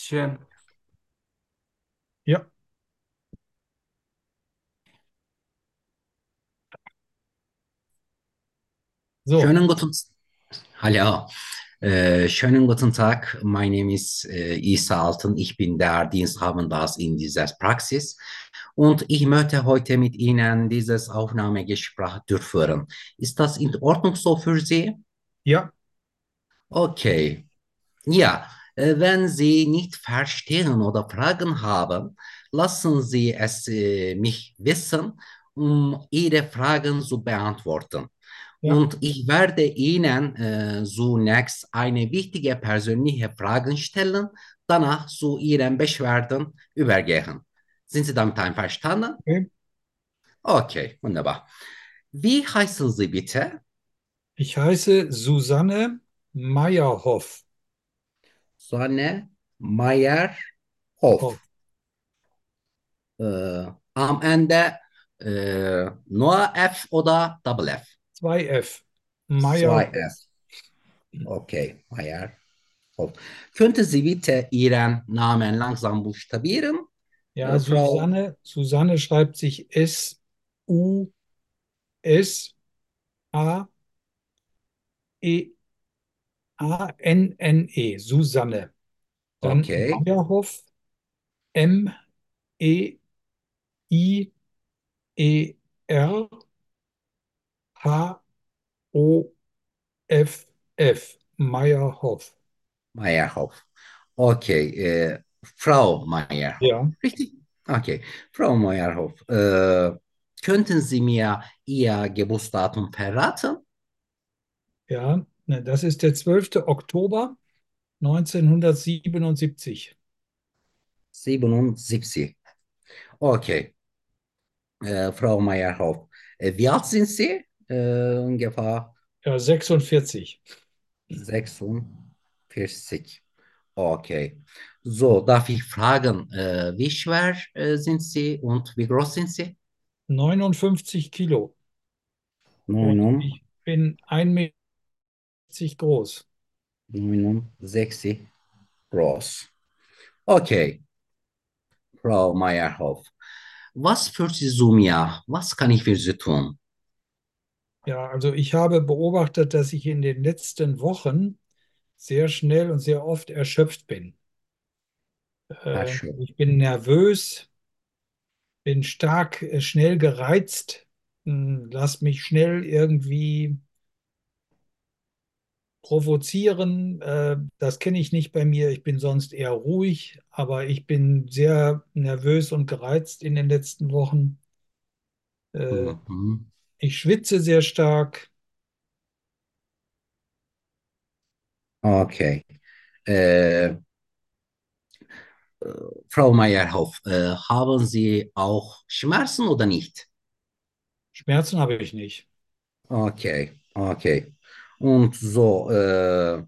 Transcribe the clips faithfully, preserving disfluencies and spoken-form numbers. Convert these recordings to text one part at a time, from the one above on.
Schön. Ja, so, Schönen guten, Hallo. Äh, schönen guten Tag. Mein Name ist äh, Isa Altın. Ich bin der Diensthabender in dieser Praxis und ich möchte heute mit Ihnen dieses Aufnahmegespräch durchführen. Ist das in Ordnung so für Sie? ja, Okay. Ja, äh, wenn Sie nicht verstehen oder Fragen haben, lassen Sie es äh, mich wissen, um Ihre Fragen zu beantworten. ja, Und ich werde Ihnen äh, zunächst eine wichtige persönliche Frage stellen, danach zu Ihren Beschwerden übergehen. Sind Sie damit einverstanden? okay. Okay, wunderbar. Wie heißen Sie bitte? Ich heiße Susanne Meyerhoff. Sonne Meyerhoff. Hoff. Äh, am Ende äh, nur F oder Double F? Zwei F. Zwei Meyerhoff. F. Okay, Meyerhoff. Könnte Sie bitte Ihren Namen langsam buchstabieren, Ja, äh, Frau? Susanne, Susanne schreibt sich S-U-S-A-E-A-N-N-E. Susanne. Dann Okay, Meyerhoff. M-E-I-E-R-H-O-F-F. Meyerhoff. Meyerhoff. Okay, äh, Frau Meyerhoff. Ja, Richtig? Okay, Frau Meyerhoff. Äh, könnten Sie mir Ihr Geburtsdatum verraten? ja, ne, das ist der zwölfte Oktober neunzehnhundertsiebenundsiebzig. siebenundsiebzig. Okay, äh, Frau Meyerhoff. Äh, wie alt sind Sie? Äh, ungefähr Ja, sechsundvierzig. sechsundvierzig. Okay. So, darf ich fragen, äh, wie schwer äh, sind Sie und wie groß sind Sie? neunundfünfzig Kilo. Und neun, ich bin ein Meter groß. neunundsechzig groß. Okay, Frau Meyerhoff. Was für Sie zu mir? Was kann ich für Sie tun? Ja, also ich habe beobachtet, dass ich in den letzten Wochen sehr schnell und sehr oft erschöpft bin. Herr Äh, Schön. ich bin nervös, bin stark, äh, schnell gereizt, mh, lass mich schnell irgendwie provozieren. Äh, das kenne ich nicht bei mir. Ich bin sonst eher ruhig, aber ich bin sehr nervös und gereizt in den letzten Wochen. Äh, Mhm. ich schwitze sehr stark. Okay. Äh, Frau Meyerhoff, äh, haben Sie auch Schmerzen oder nicht? Schmerzen habe ich nicht. Okay, okay. Und so, äh,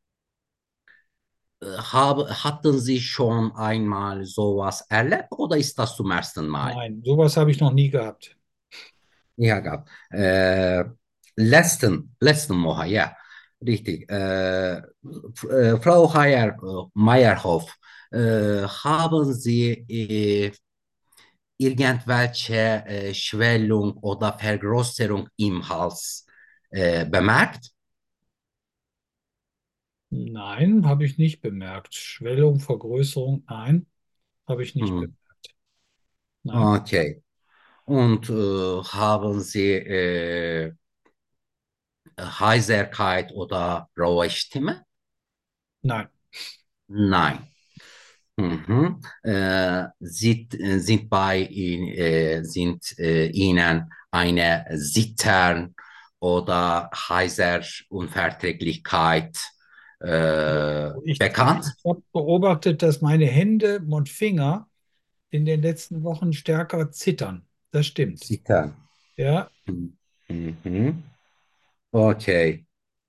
hab, hatten Sie schon einmal sowas erlebt oder ist das zum ersten Mal? Nein, sowas habe ich noch nie gehabt. Ja, gab. Äh, letzten, letzten Woche, ja, richtig. Äh, F- äh, Frau Heyer, äh, Meyerhoff, äh, haben Sie äh, irgendwelche äh, Schwellung oder Vergrößerung im Hals äh, bemerkt? Nein, habe ich nicht bemerkt. Schwellung, Vergrößerung, nein, habe ich nicht Hm. bemerkt. Nein, Okay. Und äh, haben Sie äh, Heiserkeit oder raue Stimme? nein, Nein. Mhm. Äh, sind, äh, sind bei Ihnen, äh, sind äh, Ihnen eine Zittern oder Heiserunverträglichkeit äh, ich, bekannt? ich habe beobachtet, dass meine Hände und Finger in den letzten Wochen stärker zittern. Das stimmt. Zittern. Ja, Mhm. Okay.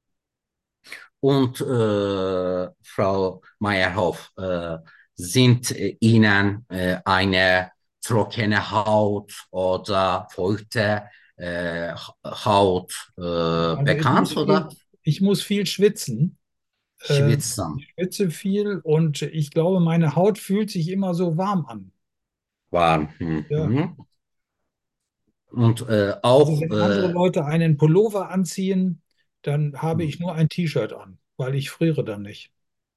Und äh, Frau Meyerhoff, äh, sind äh, Ihnen äh, eine trockene Haut oder feuchte äh, Haut äh, also ich muss bekannt, viel, oder? ich muss viel schwitzen. Äh, Schwitzen. Ich schwitze viel und ich glaube, meine Haut fühlt sich immer so warm an. Warm. Ja. Mhm. Und äh, Also auch wenn andere äh, Leute einen Pullover anziehen, dann habe ich hm, nur ein T-Shirt an, weil ich friere dann nicht.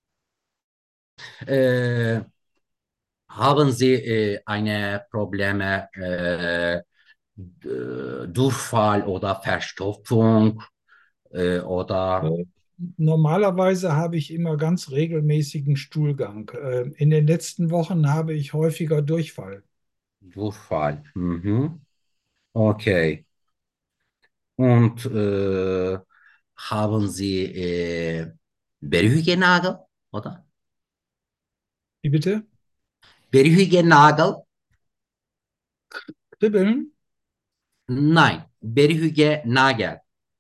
äh, haben Sie äh, eine Probleme, äh, D- Durchfall oder Verstopfung äh, oder Äh, Normalerweise habe ich immer ganz regelmäßigen Stuhlgang. Äh, In den letzten Wochen habe ich häufiger Durchfall. Durchfall? Mhm. Okay. Und äh, haben Sie äh, Berührenagel, oder? Wie bitte? Berührenagel? Kribbeln? Nein, Berührenagel.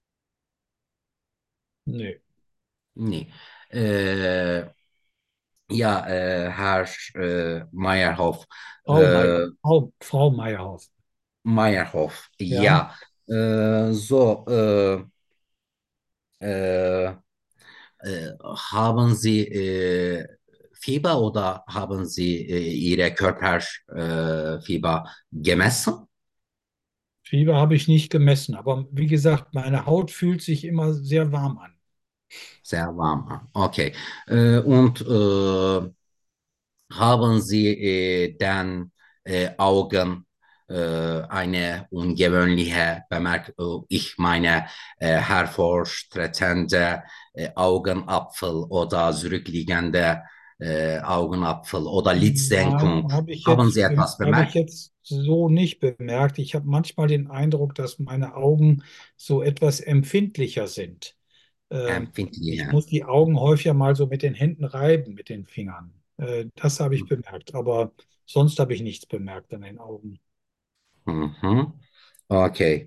Nee. Nee. Äh, ja, äh, Herr äh, Meyerhoff. Frau Meier, Äh, Frau, Frau Meyerhoff. Meyerhoff, Ja. ja. Äh, so, äh, äh, äh, haben Sie äh, Fieber oder haben Sie äh, Ihre Körperfieber äh, Fieber gemessen? Fieber habe ich nicht gemessen, aber wie gesagt, meine Haut fühlt sich immer sehr warm an. Sehr warm. Okay. Äh, und äh, haben Sie äh, dann äh, Augen äh, eine ungewöhnliche Bemerkung, ich meine äh, hervortretende äh, Augenapfel oder zurückliegende äh, Augenapfel oder Nein, Lidsenkung. habe ich Haben jetzt, Sie etwas habe ich bemerkt? jetzt so nicht bemerkt. Ich habe manchmal den Eindruck, dass meine Augen so etwas empfindlicher sind. Ähm, Ich Empfindliche. muss die Augen häufiger mal so mit den Händen reiben, mit den Fingern. Äh, das habe ich bemerkt, aber sonst habe ich nichts bemerkt an den Augen. Mhm. Okay.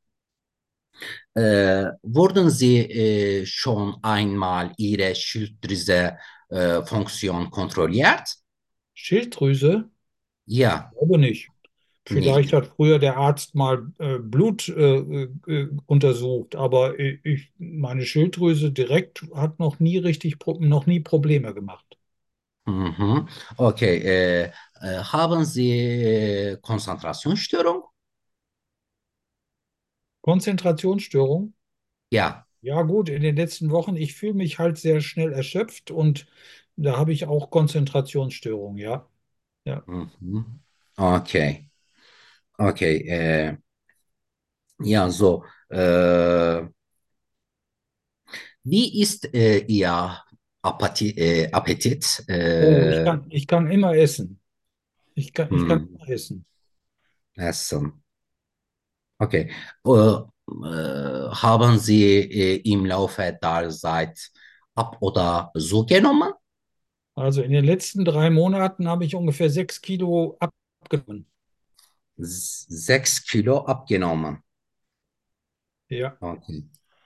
Äh, wurden Sie äh, schon einmal Ihre Schilddrüse-Funktion kontrolliert? Schilddrüse? Ja, Glaube nicht. Vielleicht nicht. hat früher der Arzt mal äh, Blut äh, äh, untersucht, aber ich, ich- meine Schilddrüse direkt hat noch nie richtig, Pro- noch nie Probleme gemacht. Mhm. Okay, äh, äh, haben Sie äh, Konzentrationsstörung? Konzentrationsstörung? Ja. Ja gut, in den letzten Wochen, ich fühle mich halt sehr schnell erschöpft und da habe ich auch Konzentrationsstörung, ja. Ja. Mhm. Okay, okay. Äh, ja, so. Äh, wie ist äh, Ihr Appetit? Äh, Appetit? Oh, ich Äh, kann, ich kann immer essen. Ich kann, ich kann hm, immer essen. Essen. Okay. Äh, äh, haben Sie äh, im Laufe der Zeit ab oder zugenommen? Also in den letzten drei Monaten habe ich ungefähr sechs Kilo abgenommen. S- Sechs Kilo abgenommen. Ja. Okay.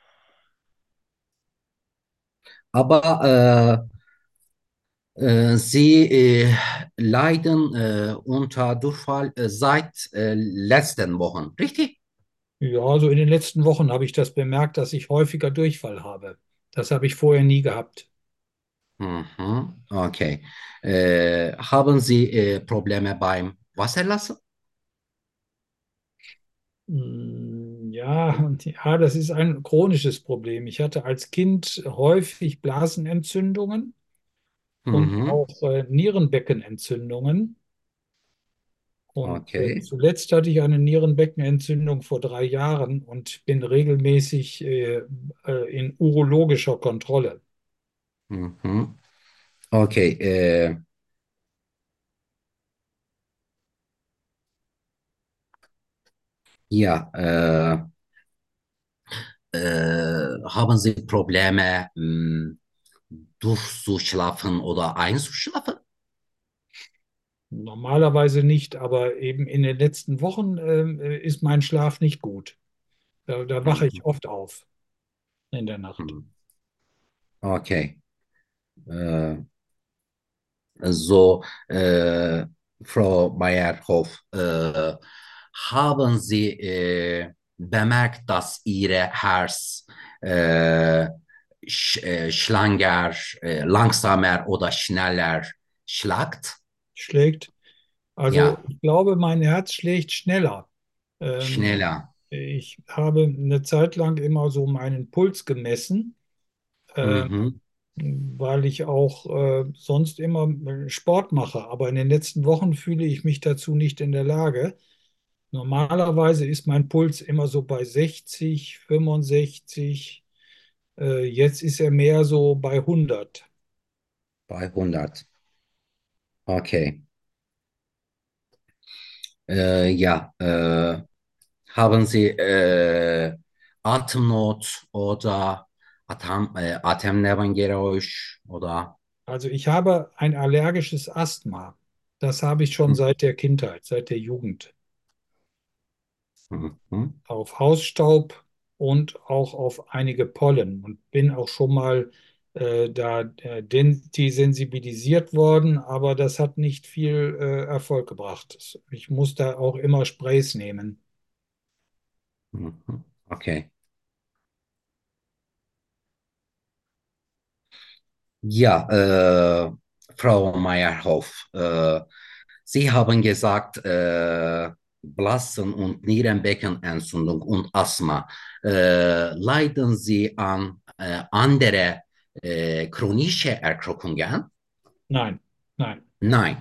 Aber äh, äh, Sie äh, leiden äh, unter Durchfall äh, seit äh, letzten Wochen, richtig? Ja, also in den letzten Wochen habe ich das bemerkt, dass ich häufiger Durchfall habe. Das habe ich vorher nie gehabt. Mhm. Okay. Äh, haben Sie äh, Probleme beim Wasserlassen? Mm, Ja, und ja, das ist ein chronisches Problem. Ich hatte als Kind häufig Blasenentzündungen und Mhm. auch äh, Nierenbeckenentzündungen. Und äh, Okay. zuletzt hatte ich eine Nierenbeckenentzündung vor drei Jahren und bin regelmäßig äh, äh, in urologischer Kontrolle. Mhm. Okay. Äh, ja. Äh, äh, haben Sie Probleme, mh, durchzuschlafen oder einzuschlafen? Normalerweise nicht, aber eben in den letzten Wochen ähm, äh, ist mein Schlaf nicht gut. Da, da wache ich Mhm. oft auf in der Nacht. Mhm. Okay. Äh, so, äh, Frau Meyerhoff, äh, haben Sie äh, bemerkt, dass Ihr Herz äh, sch äh, schlanker, äh, langsamer oder schneller schlagt? Schlägt. Also Ja, ich glaube, mein Herz schlägt schneller. Ähm, schneller. Ich habe eine Zeit lang immer so meinen Puls gemessen, ähm, Mhm. weil ich auch äh, sonst immer Sport mache. Aber in den letzten Wochen fühle ich mich dazu nicht in der Lage. Normalerweise ist mein Puls immer so bei sechzig, fünfundsechzig. Äh, jetzt ist er mehr so bei hundert. Bei hundert. Okay. Äh, ja, äh, haben Sie äh, Atemnot oder Atem, äh, Atemnebengeräusch oder? Also ich habe ein allergisches Asthma. Das habe ich schon seit der Kindheit, seit der Jugend. Mhm. Auf Hausstaub und auch auf einige Pollen und bin auch schon mal äh, da äh, den- desensibilisiert worden, aber das hat nicht viel äh, Erfolg gebracht. Ich muss da auch immer Sprays nehmen. Mhm. Okay. Ja, äh, Frau Meyerhoff, äh, Sie haben gesagt, äh, Blasen- und Nierenbeckenentzündung und Asthma. Äh, leiden Sie an äh, andere äh, chronische Erkrankungen? Nein, nein. Nein.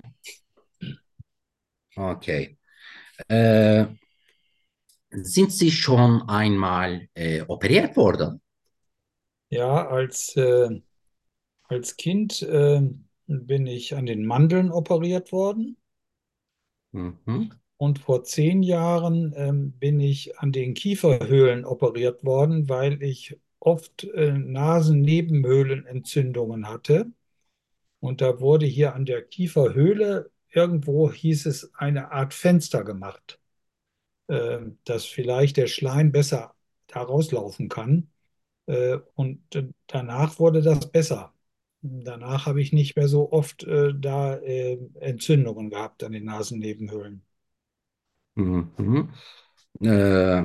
Okay. Äh, sind Sie schon einmal äh, operiert worden? Ja, als, äh, als Kind äh, bin ich an den Mandeln operiert worden. Mhm. Und vor zehn Jahren ähm, bin ich an den Kieferhöhlen operiert worden, weil ich oft äh, Nasennebenhöhlenentzündungen hatte. Und da wurde hier an der Kieferhöhle irgendwo hieß es eine Art Fenster gemacht, äh, dass vielleicht der Schleim besser da rauslaufen kann. Äh, und äh, danach wurde das besser. Danach habe ich nicht mehr so oft äh, da äh, Entzündungen gehabt an den Nasennebenhöhlen. Mhm. Äh,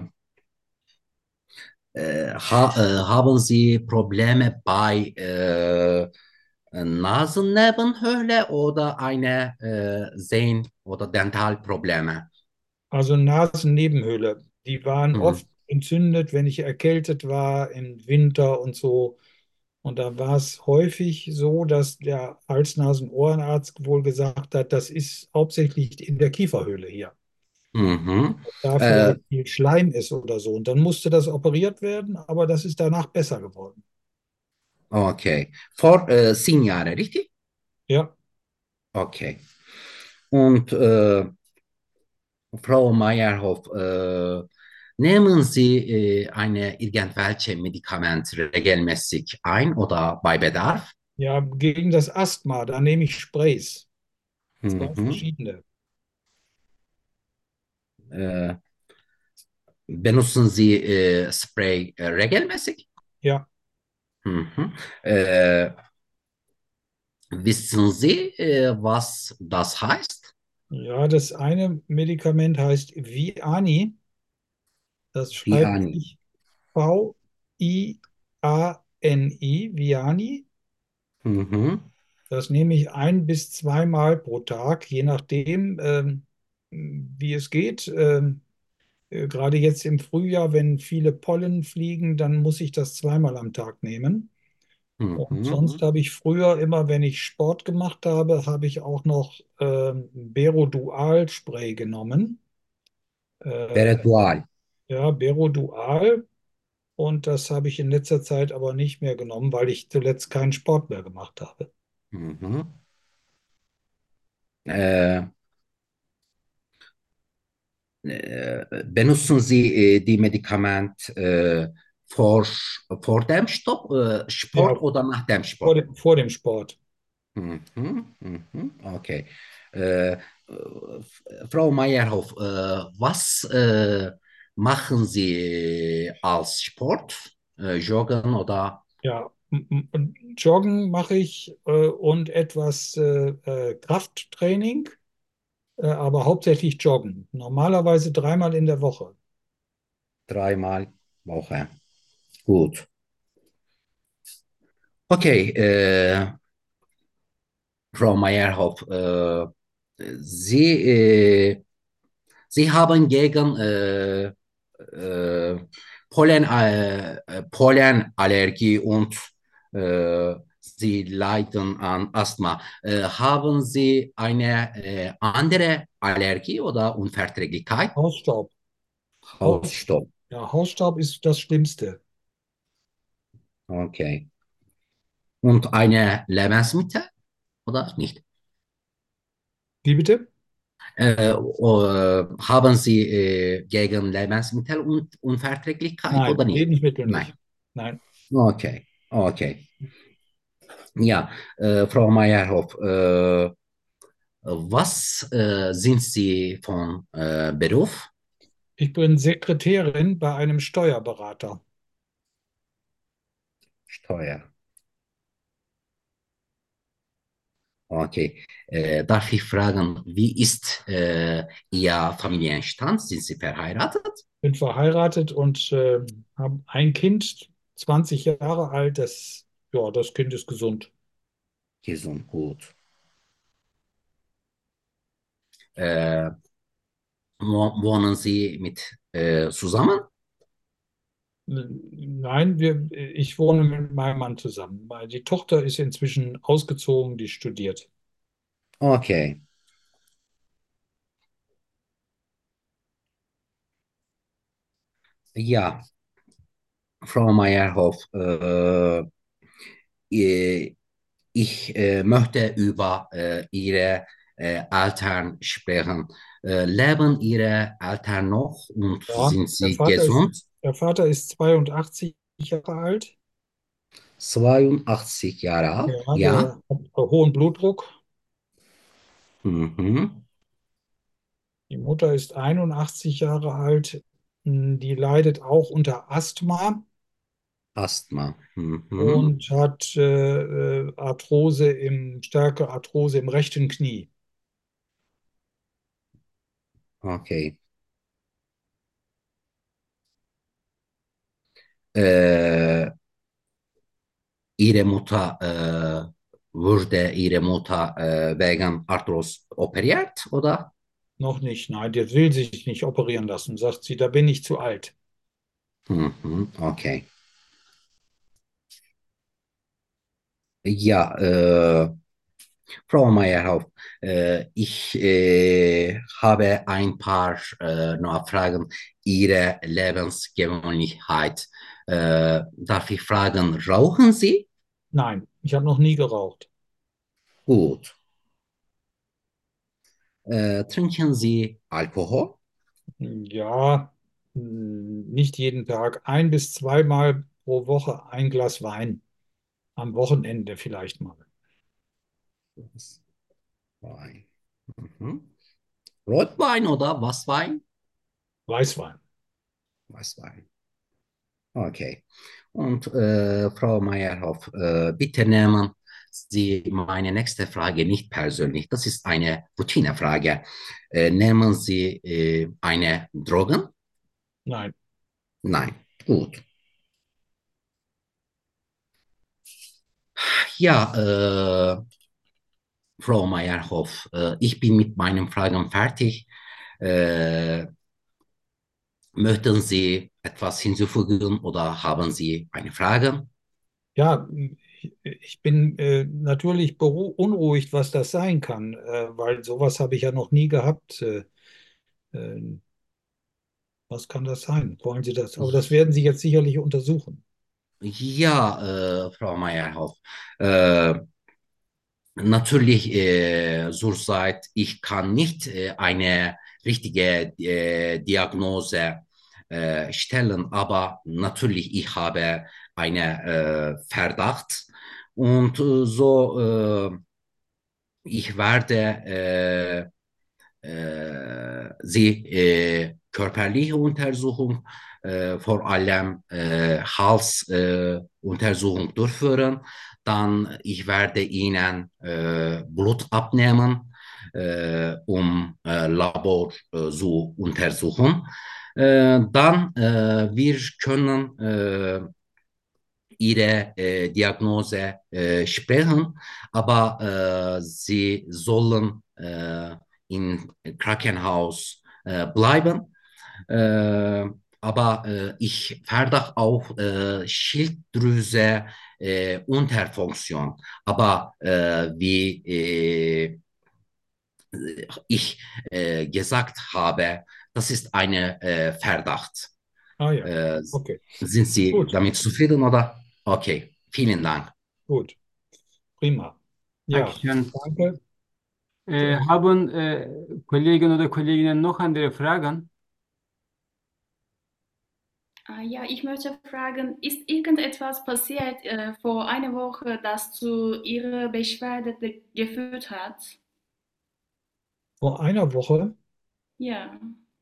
äh, ha äh, haben Sie Probleme bei äh, Nasennebenhöhle oder eine äh, Sehen- oder Dentalprobleme? Also Nasennebenhöhle, die waren Mhm. oft entzündet, wenn ich erkältet war im Winter und so. Und da war es häufig so, dass der Hals-Nasen-Ohrenarzt wohl gesagt hat, das ist hauptsächlich in der Kieferhöhle hier. Mhm. Da Äh, vielleicht viel Schleim ist oder so. Und dann musste das operiert werden, aber das ist danach besser geworden. okay. Vor äh, zehn Jahre, richtig? Ja, Okay. Und äh, Frau Meyerhoff, äh, nehmen Sie äh, eine irgendwelche Medikamente regelmäßig ein oder bei Bedarf? ja, gegen das Asthma, da nehme ich Sprays. Zwei Mhm. verschiedene. Äh, benutzen Sie äh, Spray äh, regelmäßig? Ja, Mhm. Äh, wissen Sie, äh, was das heißt? ja, das eine Medikament heißt Viani. Das schreibt Viani. sich V I A N I, Viani. Mhm. Das nehme ich ein bis zweimal pro Tag, je nachdem, ähm, wie es geht. Ähm, äh, gerade jetzt im Frühjahr, wenn viele Pollen fliegen, dann muss ich das zweimal am Tag nehmen. Und Mhm. sonst habe ich früher immer, wenn ich Sport gemacht habe, habe ich auch noch ähm, Berodual-Spray genommen. Äh, Peredual. ja, Berodual. Und das habe ich in letzter Zeit aber nicht mehr genommen, weil ich zuletzt keinen Sport mehr gemacht habe. Mhm. Äh, äh, benutzen Sie äh, die Medikamente äh, vor, vor dem Stopp, äh, Ja, Sport oder nach dem vor Sport? dem, vor dem Sport. Mhm, mhm, okay. Äh, äh, Frau Meyerhoff, äh, was äh, machen Sie als Sport? Äh, Joggen oder? Ja, m- m- Joggen mache ich äh, und etwas äh, äh, Krafttraining, äh, aber hauptsächlich Joggen. Normalerweise dreimal in der Woche. Dreimal Woche. Gut. Okay, äh, Frau Meyerhoff, äh, Sie, äh, Sie haben gegen äh, äh, Pollen, äh, äh, Pollenallergie und äh, Sie leiden an Asthma. Äh, haben Sie eine äh, andere Allergie oder Unverträglichkeit? Hausstaub. Hausstaub. Hausstaub. Ja, Hausstaub ist das Schlimmste. Okay. Und eine Lebensmittel oder nicht? Wie bitte? Äh, äh, haben Sie äh, gegen Lebensmittel und Unverträglichkeit Nein, oder nicht? Lebensmittel Nein. nicht. Nein. Okay, okay. Ja, äh, Frau Meyerhoff, äh, was äh, sind Sie von äh, Beruf? Ich bin Sekretärin bei einem Steuerberater. Steuer. Okay. Äh, darf ich fragen, wie ist äh, Ihr Familienstand? Sind Sie verheiratet? Bin verheiratet und äh, habe ein Kind, zwanzig Jahre alt. Das, ja, das Kind ist gesund. Gesund, gut. Äh, wo- wohnen Sie mit äh, zusammen? Nein, wir, ich wohne mit meinem Mann zusammen. Die Tochter ist inzwischen ausgezogen, die studiert. Okay. Ja, Frau Meyerhoff, äh, äh, ich äh, möchte über äh, Ihre äh, Eltern sprechen. Äh, leben Ihre Eltern noch und Ja, sind der sie Vater ist, gesund? der Vater ist zweiundachtzig Jahre alt. zweiundachtzig Jahre alt? Ja, Ja. der hat hohen Blutdruck. Mhm. Die Mutter ist einundachtzig Jahre alt. Die leidet auch unter Asthma Asthma. Mhm. und hat äh, äh, Arthrose im, starke Arthrose im rechten Knie. Okay. Äh, Ihre Mutter äh, wurde Ihre Mutter äh, wegen Arthros operiert, oder? Noch nicht, nein, der will sich nicht operieren lassen, sagt sie, da bin ich zu alt. Mhm. Okay. Ja, äh, Frau Meyerhoff, äh, ich äh, habe ein paar äh, Nachfragen. Ihre Lebensgewohnheit. Äh, darf ich fragen, rauchen Sie? Nein, ich habe noch nie geraucht. Gut. Äh, trinken Sie Alkohol? Ja, mh, nicht jeden Tag, ein bis zweimal pro Woche ein Glas Wein. Am Wochenende vielleicht mal. Wein. Mhm. Rotwein oder Weißwein? Weißwein. Weißwein. Okay. Und äh, Frau Meyerhoff, äh, bitte nehmen Sie meine nächste Frage nicht persönlich. Das ist eine Routinefrage. Äh, nehmen Sie äh, eine Drogen? Nein. Nein. Gut. Ja, äh, Frau Meyerhoff, äh, ich bin mit meinen Fragen fertig. Äh, möchten Sie etwas hinzufügen oder haben Sie eine Frage? Ja, ich bin äh, natürlich beunruhigt, was das sein kann, äh, weil sowas habe ich ja noch nie gehabt. Äh, äh, was kann das sein? Wollen Sie das? Aber das werden Sie jetzt sicherlich untersuchen. Ja, äh, Frau Meyerhoff. Äh, Natürlich, äh, zurzeit, ich kann nicht äh, eine richtige äh, Diagnose äh, stellen, aber natürlich, ich habe eine äh, Verdacht und äh, so, äh, ich werde äh, äh, sie äh, körperliche Untersuchung, äh, vor allem äh, Halsuntersuchung äh, Untersuchung durchführen. Dann ich werde ihnen äh, Blut abnehmen, äh, um äh, Labor äh, zu untersuchen. Äh, dann äh, wir können äh, ihre äh, Diagnose äh, sprechen, aber äh, sie sollen äh, im Krankenhaus äh, bleiben. Äh, aber äh, ich verdacht auch äh, Schilddrüse äh, Unterfunktion. Aber äh, wie äh, ich äh, gesagt habe, das ist eine äh, Verdacht. Ah ja, Äh, okay. sind Sie Gut, damit zufrieden oder? Okay, vielen Dank. gut, prima. Ja, Dankeschön. danke. Äh, Ja, haben äh, Kollegen oder Kolleginnen noch andere Fragen? Ah, ja, ich möchte fragen, ist irgendetwas passiert äh, vor einer Woche, das zu Ihrer Beschwerde de- geführt hat? vor einer Woche, Ja,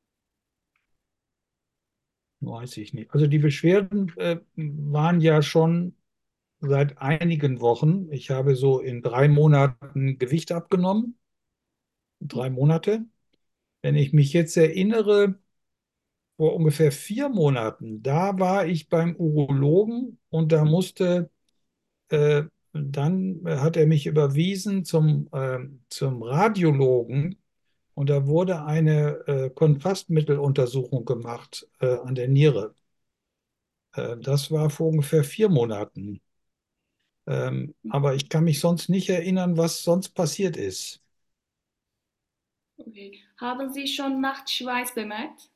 weiß ich nicht. Also die Beschwerden äh, waren ja schon seit einigen Wochen. Ich habe so in drei Monaten Gewicht abgenommen, drei Monate. Wenn ich mich jetzt erinnere, vor ungefähr vier Monaten, da war ich beim Urologen und da musste, äh, dann hat er mich überwiesen zum, äh, zum Radiologen und da wurde eine äh, Kontrastmitteluntersuchung gemacht äh, an der Niere. Äh, das war vor ungefähr vier Monaten. Ähm, aber ich kann mich sonst nicht erinnern, was sonst passiert ist. okay. Haben Sie schon Nachtschweiß bemerkt?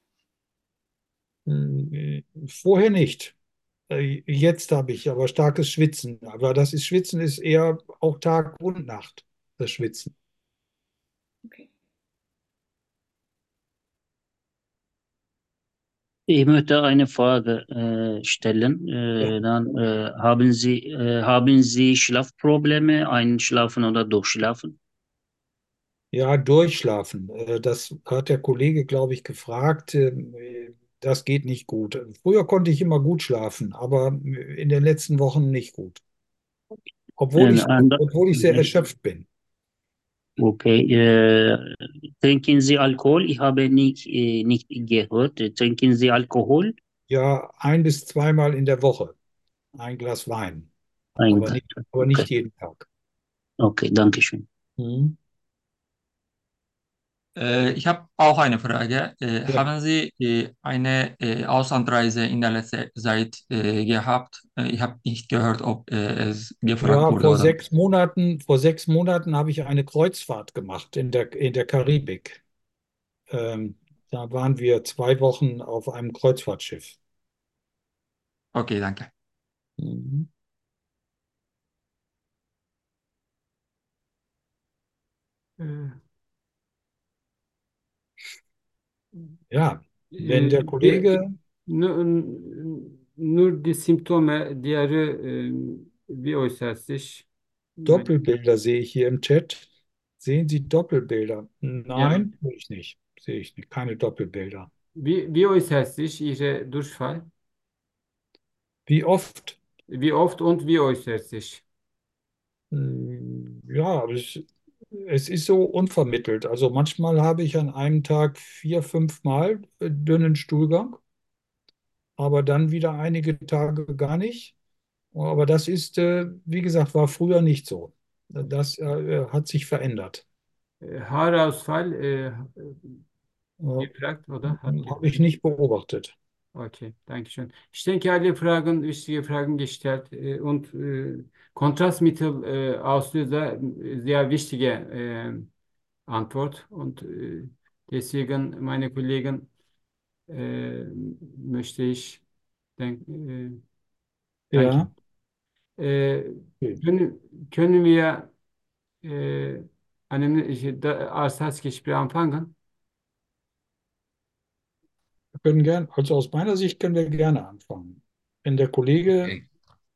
Hm, Vorher nicht. Äh, Jetzt habe ich aber starkes Schwitzen. Aber das ist Schwitzen ist eher auch Tag und Nacht, das Schwitzen. Okay. Ich möchte eine Frage äh, stellen. Ja, Äh, dann äh, haben Sie äh, haben Sie Schlafprobleme, Einschlafen oder Durchschlafen? ja, durchschlafen. Äh, Das hat der Kollege, glaube ich, gefragt. Äh, Das geht nicht gut. Früher konnte ich immer gut schlafen, aber in den letzten Wochen nicht gut. Obwohl And, ich, and, obwohl ich sehr erschöpft bin. okay. Äh, trinken Sie Alkohol? Ich habe nicht, äh, nicht gehört. Trinken Sie Alkohol? Ja, ein bis zweimal in der Woche ein Glas Wein, Ein aber Tag. nicht, aber Okay, nicht jeden Tag. okay, danke schön. Mhm. Äh, ich habe auch eine Frage. Äh, Ja. haben Sie äh, eine äh, Auslandreise in der letzten Zeit äh, gehabt? Äh, ich habe nicht gehört, ob äh, es gefragt Ja, wurde vor oder nicht. sechs Monaten, vor sechs Monaten habe ich eine Kreuzfahrt gemacht in der, in der Karibik. Ähm, Da waren wir zwei Wochen auf einem Kreuzfahrtschiff. Okay, danke. Mhm. Äh, Ja, wenn äh, der die, Kollege, nur, nur die Symptome, diğeri e, bir oysa Yani, Doppelbilder sehe ich hier im Chat. Sehen Sie Doppelbilder? ja, Nein, sehe ich nicht. Sehe ich nicht. Keine Doppelbilder. wie, wie äußert sich Ihre Durchfall? Wie oft? Wie oft und wie äußert sich? Hm, Ja, es, es ist so unvermittelt. Also manchmal habe ich an einem Tag vier, fünf Mal äh, dünnen Stuhlgang, aber dann wieder einige Tage gar nicht. Aber das ist, äh, wie gesagt, war früher nicht so. Das äh, hat sich verändert. Äh, Haarausfall äh, Äh, gefragt oder hat Habe gefragt? ich nicht beobachtet. Okay, danke schön. Ich denke, alle Fragen, wichtige Fragen gestellt äh, und äh, Kontrastmittel äh, Auslöser äh, sehr wichtige äh, Antwort und äh, deswegen meine Kollegen äh, möchte ich denk, äh, Ja, danken. Äh, okay. können, können wir äh, einen da, Arztarztgespräch anfangen? Wir können gern, also aus meiner Sicht können wir gerne anfangen. Wenn der Kollege, Okay.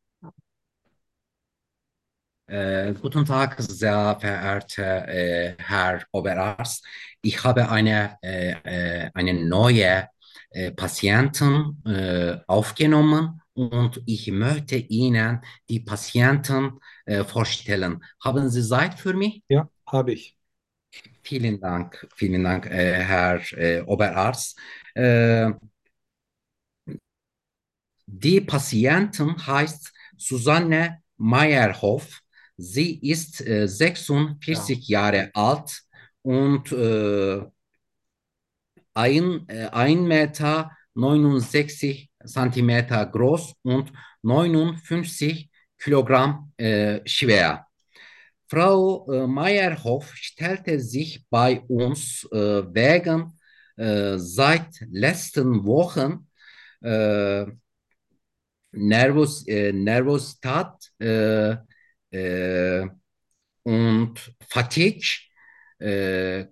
Äh, guten Tag, sehr verehrter äh, Herr Oberarzt. Ich habe eine, äh, äh, eine neue äh, Patienten äh, aufgenommen und ich möchte Ihnen die Patienten äh, vorstellen. Haben Sie Zeit für mich? ja, habe ich. Vielen Dank, vielen Dank, äh, Herr äh, Oberarzt. Äh, Die Patienten heißt Susanne Meyerhoff. Sie ist äh, sechsundvierzig Jahre alt und äh, ein, äh, ein Meter neunundsechzig Zentimeter groß und neunundfünfzig Kilogramm äh, schwer. Frau äh, Meyerhoff stellte sich bei uns äh, wegen äh, seit letzten Wochen äh, Nervos, äh, Nervosität äh, äh, und Fatigue, äh,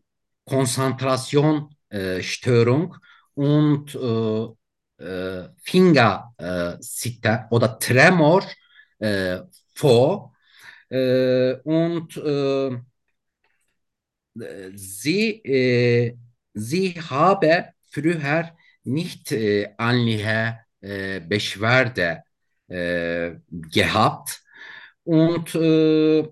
Konzentrationsstörung und äh, äh, Fingerzittern oder Tremor äh, vor. Äh, und äh, sie, äh, sie habe früher nicht äh, ähnliche äh, Beschwerde äh, gehabt. Und äh,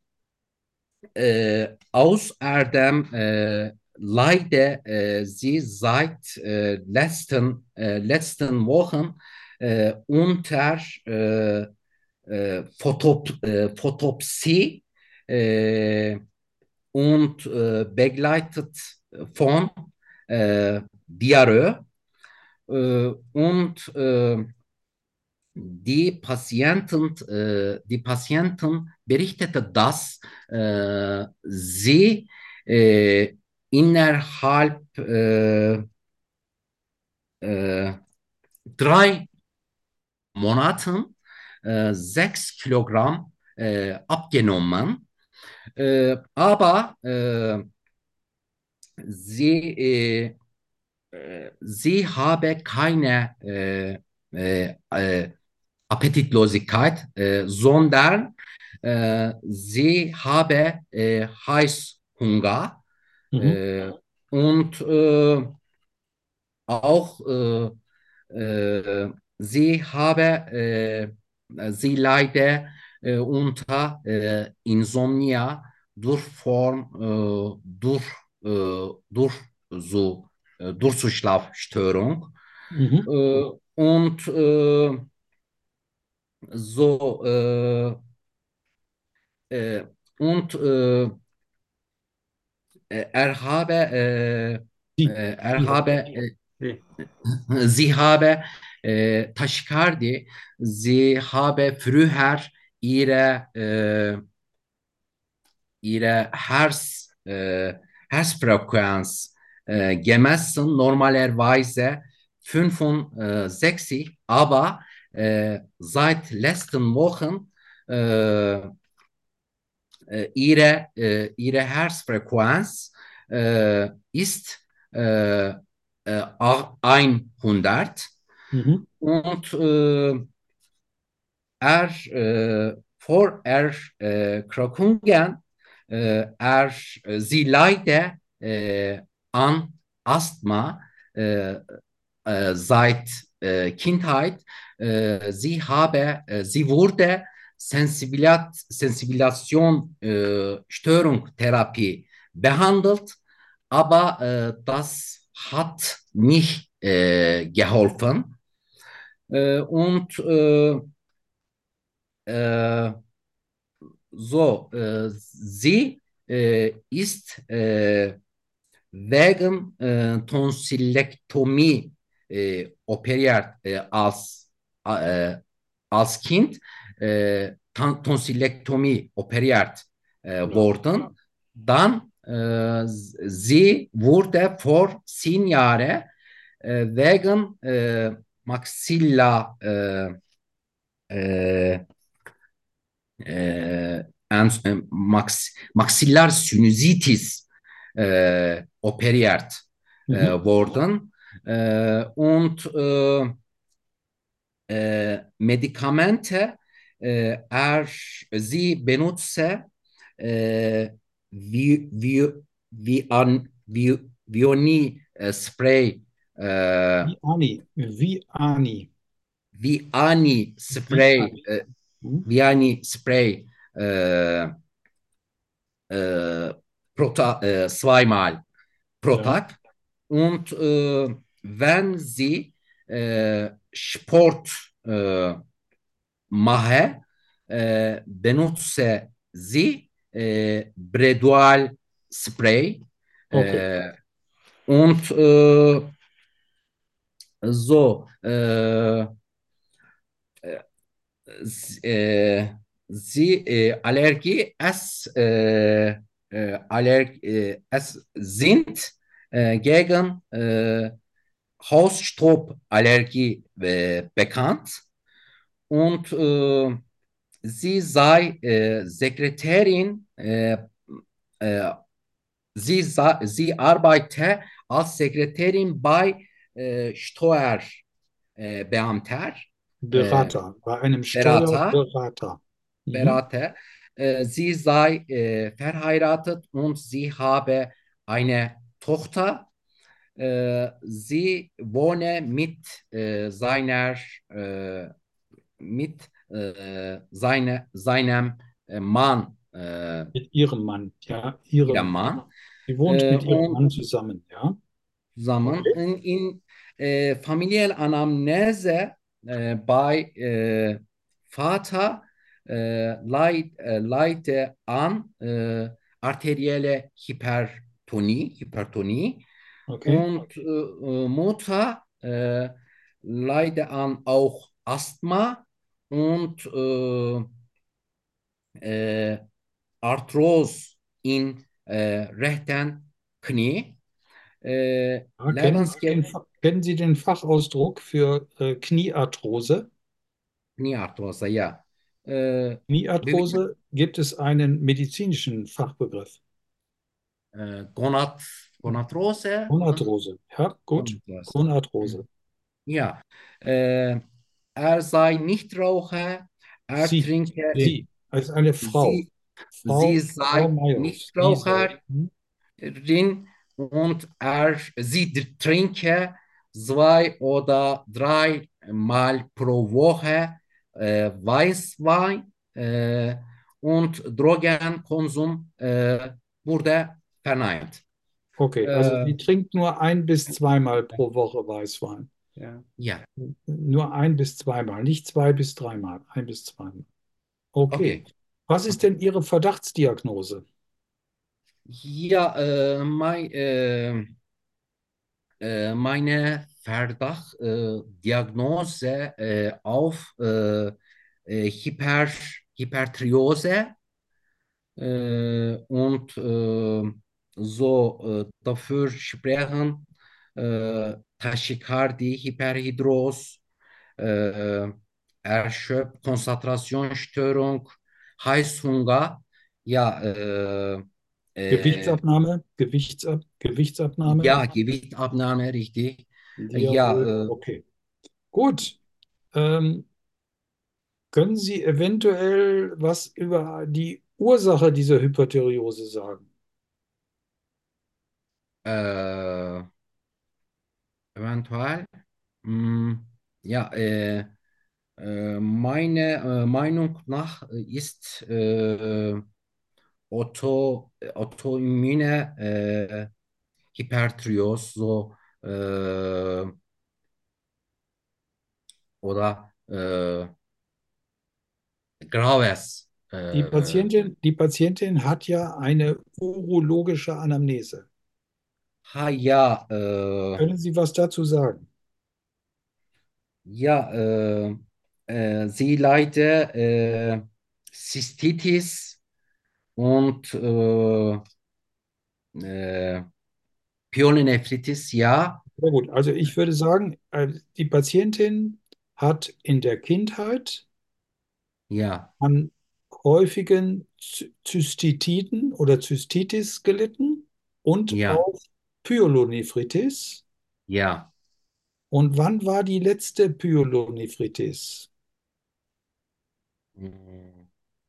äh, außerdem äh, leidet äh, sie seit äh, letzten, äh, letzten Wochen äh, unter äh, äh, Photop äh, Photopsie äh, und äh, begleitet von äh, Diarrhoe. Äh, und äh, die Patienten, äh, die Patienten berichtete, dass äh, sie äh, innerhalb äh, äh, drei Monaten äh, sechs Kilogramm äh, abgenommen, äh, aber äh, sie, äh, äh, sie habe keine äh, äh, äh, Appetitlosigkeit, äh, sondern äh, sie habe äh, Heißhunger Mhm. äh, und äh, auch äh, äh, sie habe äh, sie leide äh, unter äh, Insomnia durch Form äh, durch äh, durch so äh, Durchschlafstörung Mhm. äh, und äh, so äh, äh, und äh, er habe äh, Die, äh, er die hat. habe äh, Okay. sie habe äh, Tachycardie, sie habe früher ihre äh, ihre Herz, äh, Herzfrequenz äh, gemessen, normalerweise fünfundsechzig, aber äh, seit letzten Wochen äh, äh, ihre, äh, ihre Herzfrequenz äh, ist äh, äh, hundert Mhm. und äh, er äh, vor Erkrankungen äh, er, sie leidet äh, an Asthma äh, äh, seit äh, Kindheit. Äh, sie habe, äh, sie wurde Sensibilat Sensibilisation äh, Störung Therapie behandelt, aber äh, das hat nicht äh, geholfen. Äh, und äh, äh, so, äh, sie äh, ist äh, wegen äh, Tonsillektomie äh, operiert äh, als, äh, als Kind, äh, Tonsillektomie operiert äh, Ja. worden. Dann äh, sie wurde vor zehn Jahren äh, wegen äh, Maxilla äh, äh, äh, Max, Maxillarsinüsitis äh, operiert äh, Mhm. worden äh, und äh, äh, Medikamente äh, er, sie benutze äh, wie, wie, wie an, wie, Vioni äh, Spray äh, Wie Ani. Wie Ani. wie Ani Wie Spray Ani. äh, Mhm. wie Ani Spray äh, äh, pro äh, zweimal pro Ja. Tag. Und äh, wenn Sie äh, Sport äh, mache äh, benutze sie äh, Bredual Spray Okay, äh, und äh, so äh, s- äh, sie äh, Allergie es äh, äh, Allerg äh, es sind äh, gegen äh, Hausstauballergie äh, bekannt und äh, sie sei äh, Sekretärin, äh, äh, sie, sa- sie arbeite als Sekretärin bei äh, Steuerbeamter, äh, Beamter, äh, Berater, bei einem Berater, Steuerberater. Mhm. Berater. Äh, sie sei äh, verheiratet und sie habe eine Tochter. Äh, sie wohne mit äh, seiner äh, mit äh, seine, seinem äh, Mann, äh, Mit ihrem Mann, ja, ihrem ihrem. Mann, Sie wohnt äh, mit ihrem und Mann zusammen, ja. zusammen Okay. in, in äh, Familienanamnese äh, bei äh, Vater äh, leid, äh, leide an äh, arterielle Hypertonie, Hypertonie Okay. und äh, äh, Mutter äh, leide an auch Asthma und äh, äh, Arthrose in äh, rechten Knie. Äh, Ja, kennen Sie den, Lebensge Fa- kennen Sie den Fachausdruck für äh, Kniearthrose? Kniearthrose, ja. Äh, Bewegung, Kniearthrose gibt es einen medizinischen Fachbegriff. äh, Gonat, Gonatrose, Gon- Gonarthrose. Ja, gut. Gonadrose. Gonarthrose. Ja. Äh, er sei Nichtraucher, er Sie, trinke, sie, als eine Frau. sie, sie Frau, Frau sei Mayhoff. Sie sei. Nichtraucher, Hm? Rin und er, sie trinke zwei oder drei Mal pro Woche äh, Weißwein äh, und Drogenkonsum äh, wurde verneint. Okay, also Äh, sie trinkt nur ein bis zweimal pro Woche Weißwein. Ja. ja, Nur ein bis zweimal, nicht zwei bis dreimal, ein bis zweimal. Okay. okay. Was ist Okay. denn Ihre Verdachtsdiagnose? Ja, äh, mein, äh, äh, meine Verdachtdiagnose äh, Diagnose, äh, auf äh, äh, Hyper, Hypertriose äh, und äh, so äh, dafür sprechen äh, Tachykardie, Hyperhidros, äh, Erschöpf, Konzentrationsstörung, Heißhunger, ja, äh, äh, Gewichtsabnahme, Gewichtsab Gewichtsabnahme, ja, Gewichtabnahme, richtig. Ja, Diarrhoe. äh, Okay, gut. Ähm, können Sie eventuell was über die Ursache dieser Hyperthyreose sagen? äh, eventuell, mh, ja, äh, äh, meine äh, Meinung nach ist äh, Auto, autoimmune äh, Hypertrios so äh, oder äh, Graves. Die Äh, Patientin, die Patientin hat ja eine urologische Anamnese. ha, ja, äh, Können Sie was dazu sagen? ja, äh, äh, sie leidet äh, Cystitis und äh, äh, Pyelonephritis, ja, Sehr gut. Also ich würde sagen, äh, die Patientin hat in der Kindheit ja, an häufigen Zy- Zystitiden oder Zystitis gelitten und ja, auch Pyelonephritis. ja. Und wann war die letzte Pyelonephritis? Mm,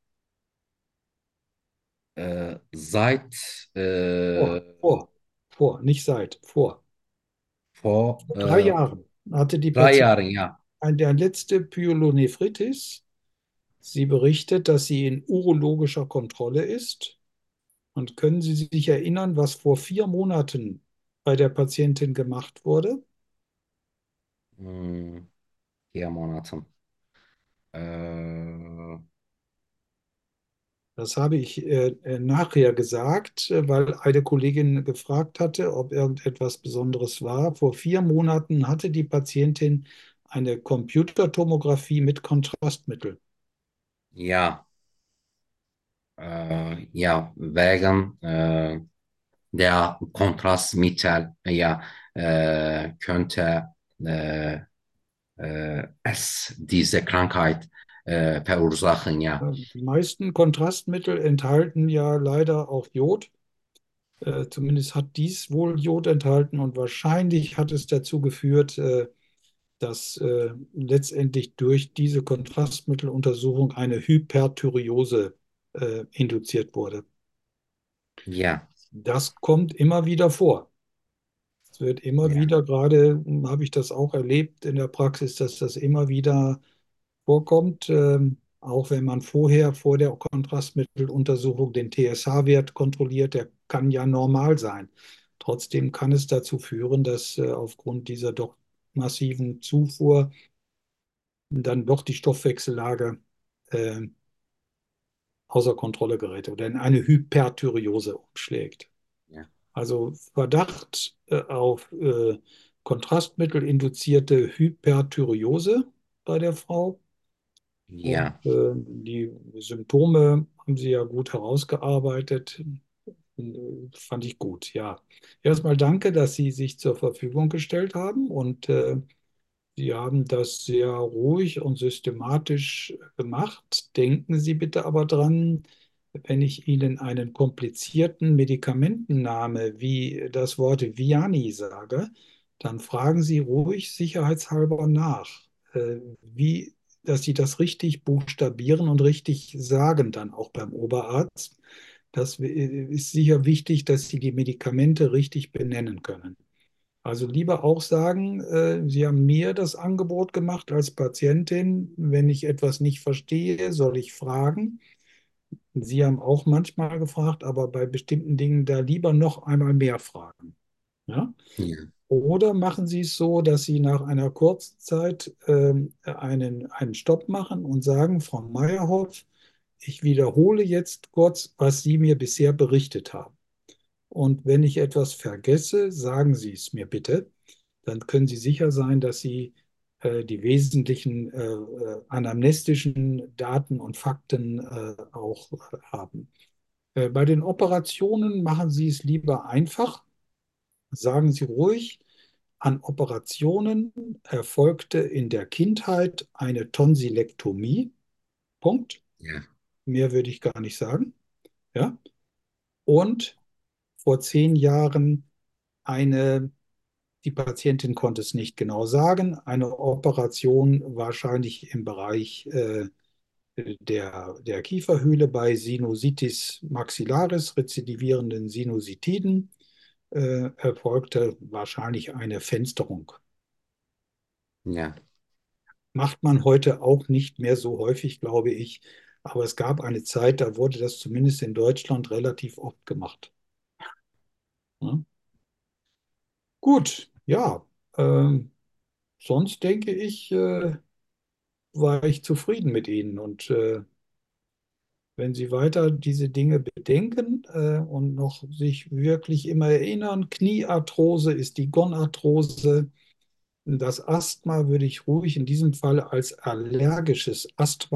Äh, seit äh, Vor, vor, vor, nicht seit, vor. vor Vor drei äh, Jahren hatte die drei Patientin Jahren, ja. eine letzte Pyelonephritis. Sie berichtet, dass sie in urologischer Kontrolle ist. Und können Sie sich erinnern, was vor vier Monaten bei der Patientin gemacht wurde? Mm, vier Monaten. Äh, Das habe ich äh, äh, nachher gesagt, äh, weil eine Kollegin gefragt hatte, ob irgendetwas Besonderes war. Vor vier Monaten hatte die Patientin eine Computertomographie mit Kontrastmittel. ja, äh, ja, wegen äh, der Kontrastmittel, ja, äh, könnte äh, äh, es diese Krankheit äh, verursachen, ja. Ja, die meisten Kontrastmittel enthalten ja leider auch Jod. Äh, zumindest hat dies wohl Jod enthalten und wahrscheinlich hat es dazu geführt, äh, dass äh, letztendlich durch diese Kontrastmitteluntersuchung eine Hyperthyreose äh, induziert wurde. Ja, Das kommt immer wieder vor. Es wird immer ja, wieder, gerade hm, habe ich das auch erlebt in der Praxis, dass das immer wieder vorkommt, ähm, auch wenn man vorher vor der Kontrastmitteluntersuchung den T S H-Wert kontrolliert, der kann ja normal sein. Trotzdem kann es dazu führen, dass äh, aufgrund dieser doch massiven Zufuhr dann doch die Stoffwechsellage äh, außer Kontrolle gerät oder in eine Hyperthyreose umschlägt. ja, Also Verdacht äh, auf äh, kontrastmittelinduzierte Hyperthyreose bei der Frau. Und ja, äh, die Symptome haben Sie ja gut herausgearbeitet. Äh, Fand ich gut, ja. Erstmal danke, dass Sie sich zur Verfügung gestellt haben und äh, Sie haben das sehr ruhig und systematisch gemacht. Denken Sie bitte aber dran, wenn ich Ihnen einen komplizierten Medikamentenname wie das Wort Viani sage, dann fragen Sie ruhig sicherheitshalber nach, äh, wie, dass Sie das richtig buchstabieren und richtig sagen dann auch beim Oberarzt. Das ist sicher wichtig, dass Sie die Medikamente richtig benennen können. Also lieber auch sagen, äh, Sie haben mir das Angebot gemacht als Patientin, wenn ich etwas nicht verstehe, soll ich fragen. Sie haben auch manchmal gefragt, aber bei bestimmten Dingen da lieber noch einmal mehr fragen. Ja? ja, Oder machen Sie es so, dass Sie nach einer kurzen Zeit ähm, einen, einen Stopp machen und sagen, Frau Meyerhoff, ich wiederhole jetzt kurz, was Sie mir bisher berichtet haben. Und wenn ich etwas vergesse, sagen Sie es mir bitte. Dann können Sie sicher sein, dass Sie äh, die wesentlichen äh, äh, anamnestischen Daten und Fakten äh, auch äh, haben. Äh, bei den Operationen machen Sie es lieber einfach. Sagen Sie ruhig, an Operationen erfolgte in der Kindheit eine Tonsillektomie. Punkt. ja, Mehr würde ich gar nicht sagen. Ja? Und vor zehn Jahren eine, die Patientin konnte es nicht genau sagen, eine Operation wahrscheinlich im Bereich äh, der, der Kieferhöhle bei Sinusitis maxillaris, rezidivierenden Sinusitiden, äh, erfolgte wahrscheinlich eine Fensterung. ja, Macht man heute auch nicht mehr so häufig, glaube ich. Aber es gab eine Zeit, da wurde das zumindest in Deutschland relativ oft gemacht. Ja? Gut, ja. Ähm, sonst denke ich, äh, war ich zufrieden mit Ihnen. Und äh, wenn Sie weiter diese Dinge bedenken äh, und noch sich wirklich immer erinnern, Kniearthrose ist die Gonarthrose. Das Asthma würde ich ruhig in diesem Fall als allergisches Asthma